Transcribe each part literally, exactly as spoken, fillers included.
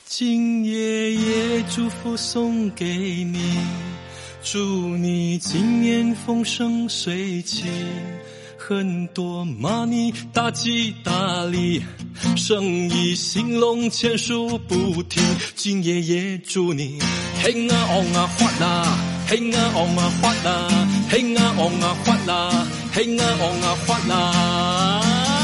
金爷爷祝福送给你，祝你今年丰盛水起，很多 money 大吉大利，生意兴隆钱数不停。金爷爷祝你嘿啊哦啊发啦，嘿啊哦啊发啦，嘿啊哦啊发啦，嘿啊哦啊发啦。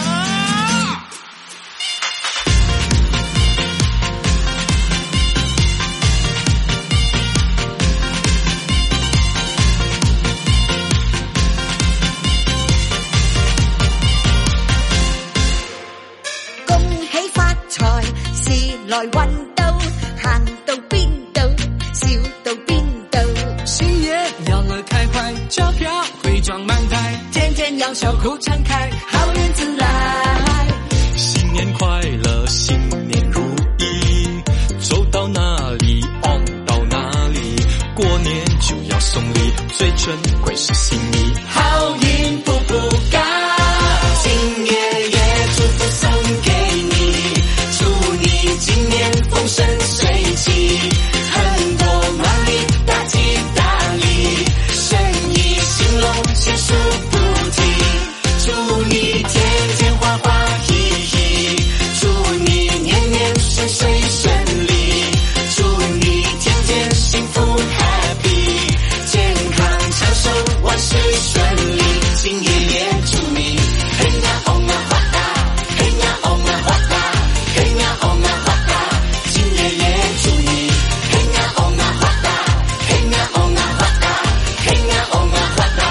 來運到行到邊度笑到邊度， 新年要樂開懷，鈔票會裝滿袋，天天要笑口常開，好運自來。 新年快樂，新年如意，走到哪裡 on 到哪裡，過年就要送禮，最珍貴是心意， 好運步步高。新爺爺祝福送給你，祝你今年豐盛水起，很多忙里大吉大利，生意興隆錢數不停，祝你天天花花喜喜，祝你年年順遂順利，祝你天天幸福 happy， 健康長壽萬事順利。金爺爺祝你嘿呀哦啊發達，嘿呀哦啊發達，嘿呀哦啊發達。金爺爺祝你嘿呀哦啊發達，嘿呀哦啊發達，嘿呀哦啊發達。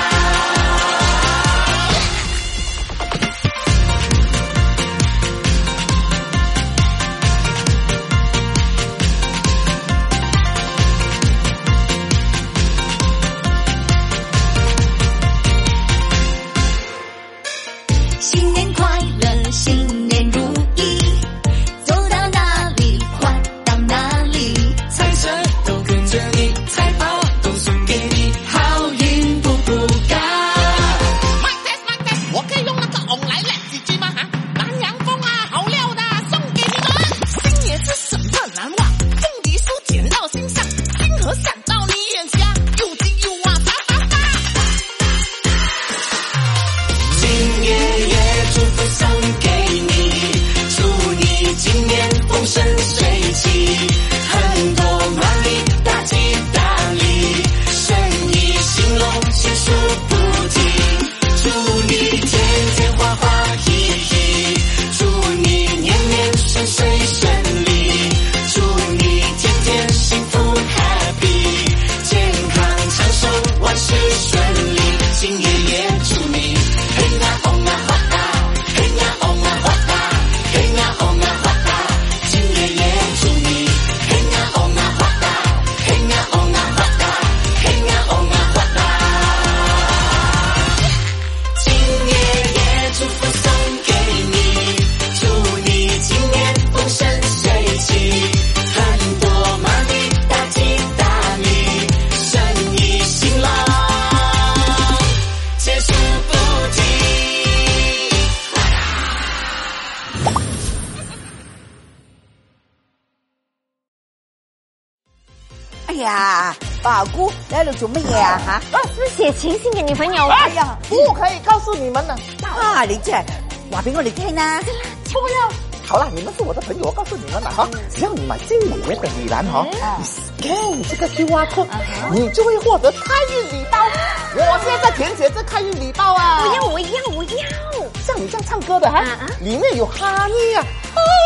新年快樂，新年如意，走到哪裡花到哪裡， 財神都跟着你，財寶都送給你，好運步步高。 麥 test 麥 test， 我可以用那個翁來叻幾句嗎？哈，南洋風啊，好料的，送給你們。新年是什麼難忘？鳳梨酥撿到心上，金河閃到你眼下，又金又旺，哈哈哈。 金爺爺祝福送給你，祝你今年豐盛水起，很多忙里大吉大利，生意興隆錢數不停，祝你天天花花喜喜，祝你年年順遂順利，祝你天天幸福 happy， 健康長壽萬事順利。金爺爺祝你嘿呀哦啊發達，嘿呀哦啊發達，嘿呀哦啊發達。金爺爺祝你嘿呀哦啊發達，嘿呀哦啊發達，嘿呀哦啊發達。金爺爺祝福送給你，祝你今年豐盛水起，很多忙里大吉大利，生意興隆錢數不停。 哎呀，寶姑你喺度做乜嘢啊？吓、 啊，是寫情信給女朋友。 哎呀， 不可以告訴你們的。 啊，你真係話俾我哋聽啦。 不要。好了，你們是我的朋友，我告訴你們了哈，只要你買金爺爺的禮籃哈，你 scan 這個 Q R code，你就會獲得開運禮包。我現在填寫這開運禮包啊！ 我要，我要，我要。 像你這樣唱歌的哈，裡面有哈尼啊。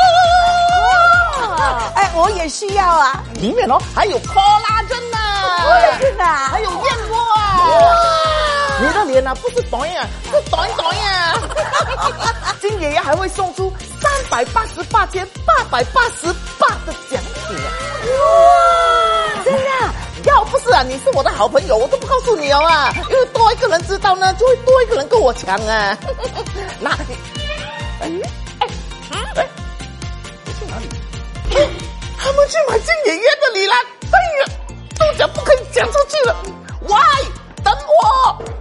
哦，哎，我也需要啊。 裡面哦還有 collagen 啊， 真的啊， 還有燕窩啊。哇！你的臉啊不是短呀，是短短呀。金爺爺還會送出三百八十八件八百八十八的獎品啊！哇，真的！要不是啊，你是我的好朋友，我都不告訴你哦啊，因為多一個人知道呢，就會多一個人跟我搶啊。那，哎哎哎，你去哪裡？他們去買金爺爺的禮籃，哎呀，都講不可以講出去了。喂，等我。